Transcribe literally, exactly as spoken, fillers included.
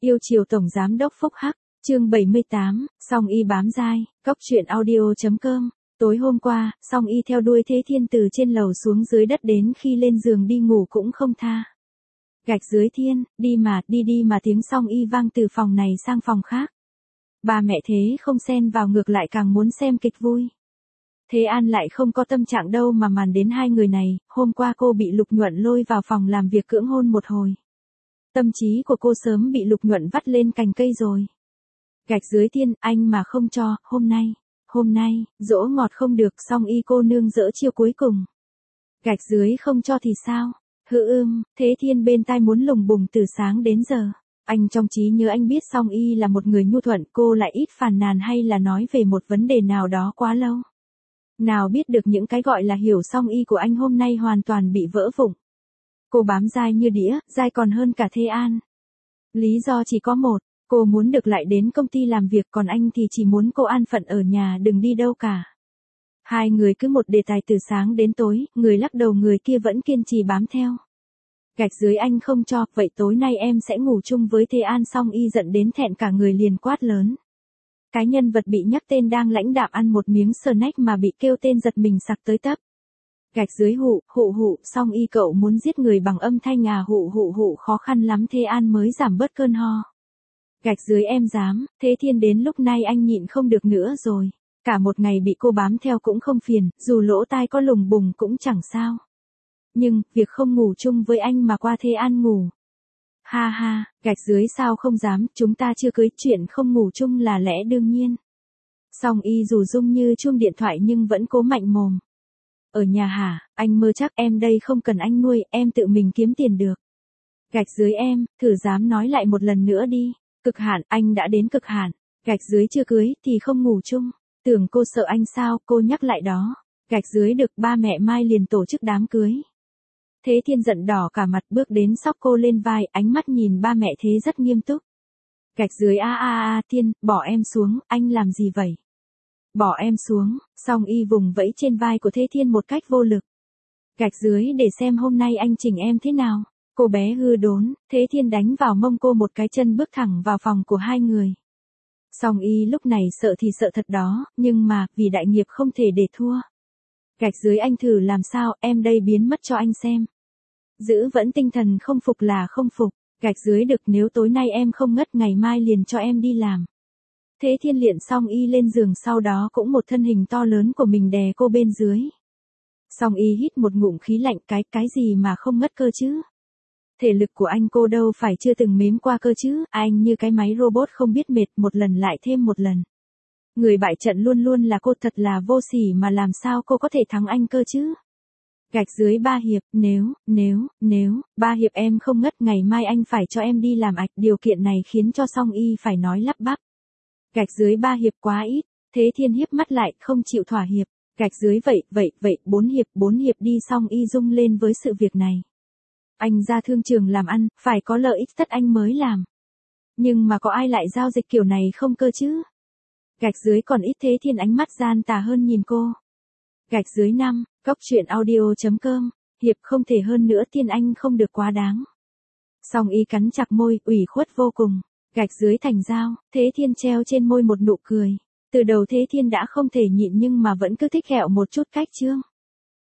Yêu chiều Tổng Giám đốc Phúc Hắc, chương bảy mươi tám, Song Y bám dai, cóc truyện audio.com. Tối hôm qua, Song Y theo đuôi Thế Thiên từ trên lầu xuống dưới đất đến khi lên giường đi ngủ cũng không tha. Gạch dưới thiên, đi mà, đi đi mà tiếng Song Y vang từ phòng này sang phòng khác. Ba mẹ Thế không xen vào, ngược lại càng muốn xem kịch vui. Thế An lại không có tâm trạng đâu mà màn đến hai người này. Hôm qua cô bị Lục Nhuận lôi vào phòng làm việc cưỡng hôn một hồi. Tâm trí của cô sớm bị Lục Nhuận vắt lên cành cây rồi. Gạch dưới thiên, anh mà không cho, hôm nay, hôm nay, dỗ ngọt không được, Song Y cô nương dỡ chiêu cuối cùng. Gạch dưới không cho thì sao? Hự ưm, Thế Thiên bên tai muốn lùng bùng từ sáng đến giờ. Anh trong trí nhớ anh biết Song Y là một người nhu thuận, cô lại ít phàn nàn hay là nói về một vấn đề nào đó quá lâu. Nào biết được những cái gọi là hiểu Song Y của anh hôm nay hoàn toàn bị vỡ vụn. Cô bám dai như đĩa, dai còn hơn cả Thế An. Lý do chỉ có một, cô muốn được lại đến công ty làm việc, còn anh thì chỉ muốn cô an phận ở nhà đừng đi đâu cả. Hai người cứ một đề tài từ sáng đến tối, người lắc đầu người kia vẫn kiên trì bám theo. Gạch dưới anh không cho, vậy tối nay em sẽ ngủ chung với Thế An. Song Y giận đến thẹn cả người liền quát lớn. Cái nhân vật bị nhắc tên đang lãnh đạm ăn một miếng snack mà bị kêu tên giật mình sặc tới tấp. Gạch dưới hụ, hụ hụ, Song Y cậu muốn giết người bằng âm thanh à? Hụ hụ hụ, khó khăn lắm Thế An mới giảm bớt cơn ho. Gạch dưới em dám, Thế Thiên đến lúc này anh nhịn không được nữa rồi. Cả một ngày bị cô bám theo cũng không phiền, dù lỗ tai có lùng bùng cũng chẳng sao. Nhưng, việc không ngủ chung với anh mà qua Thế An ngủ. Ha ha, gạch dưới sao không dám, chúng ta chưa cưới, chuyện không ngủ chung là lẽ đương nhiên. Song Y dù rung như chuông điện thoại nhưng vẫn cố mạnh mồm. Ở nhà hả, anh mơ chắc, em đây không cần anh nuôi, em tự mình kiếm tiền được. Gạch dưới em, thử dám nói lại một lần nữa đi. Cực hạn, anh đã đến cực hạn. Gạch dưới chưa cưới thì không ngủ chung. Tưởng cô sợ anh sao, cô nhắc lại đó. Gạch dưới được, ba mẹ mai liền tổ chức đám cưới. Thế Thiên giận đỏ cả mặt bước đến xóc cô lên vai, ánh mắt nhìn ba mẹ Thế rất nghiêm túc. Gạch dưới a a a, Thiên, bỏ em xuống, anh làm gì vậy? Bỏ em xuống. Song Y vùng vẫy trên vai của Thế Thiên một cách vô lực. Gạch dưới để xem hôm nay anh chỉnh em thế nào. Cô bé hư đốn, Thế Thiên đánh vào mông cô một cái chân bước thẳng vào phòng của hai người. Song Y lúc này sợ thì sợ thật đó, nhưng mà, vì đại nghiệp không thể để thua. Gạch dưới anh thử làm sao, em đây biến mất cho anh xem. Giữ vẫn tinh thần không phục là không phục. Gạch dưới được, nếu tối nay em không ngất ngày mai liền cho em đi làm. Thế Thiên liệng Song Y lên giường, sau đó cũng một thân hình to lớn của mình đè cô bên dưới. Song Y hít một ngụm khí lạnh, cái, cái gì mà không ngất cơ chứ? Thể lực của anh cô đâu phải chưa từng nếm qua cơ chứ, anh như cái máy robot không biết mệt, một lần lại thêm một lần. Người bại trận luôn luôn là cô, thật là vô sỉ mà làm sao cô có thể thắng anh cơ chứ? Gạch dưới ba hiệp, nếu, nếu, nếu, ba hiệp em không ngất ngày mai anh phải cho em đi làm ạch, điều kiện này khiến cho Song Y phải nói lắp bắp. Gạch dưới ba hiệp quá ít, Thế Thiên hiếp mắt lại, không chịu thỏa hiệp. Gạch dưới vậy, vậy, vậy, bốn hiệp, bốn hiệp đi. Song Y rung lên với sự việc này. Anh ra thương trường làm ăn, phải có lợi ích tất anh mới làm. Nhưng mà có ai lại giao dịch kiểu này không cơ chứ? Gạch dưới còn ít. Thế Thiên ánh mắt gian tà hơn nhìn cô. Gạch dưới năm, cóc truyện audio.com, hiệp không thể hơn nữa, Thiên anh không được quá đáng. Song Y cắn chặt môi, ủy khuất vô cùng. Gạch dưới thành dao, Thế Thiên treo trên môi một nụ cười. Từ đầu Thế Thiên đã không thể nhịn nhưng mà vẫn cứ thích ghẹo một chút cách chương.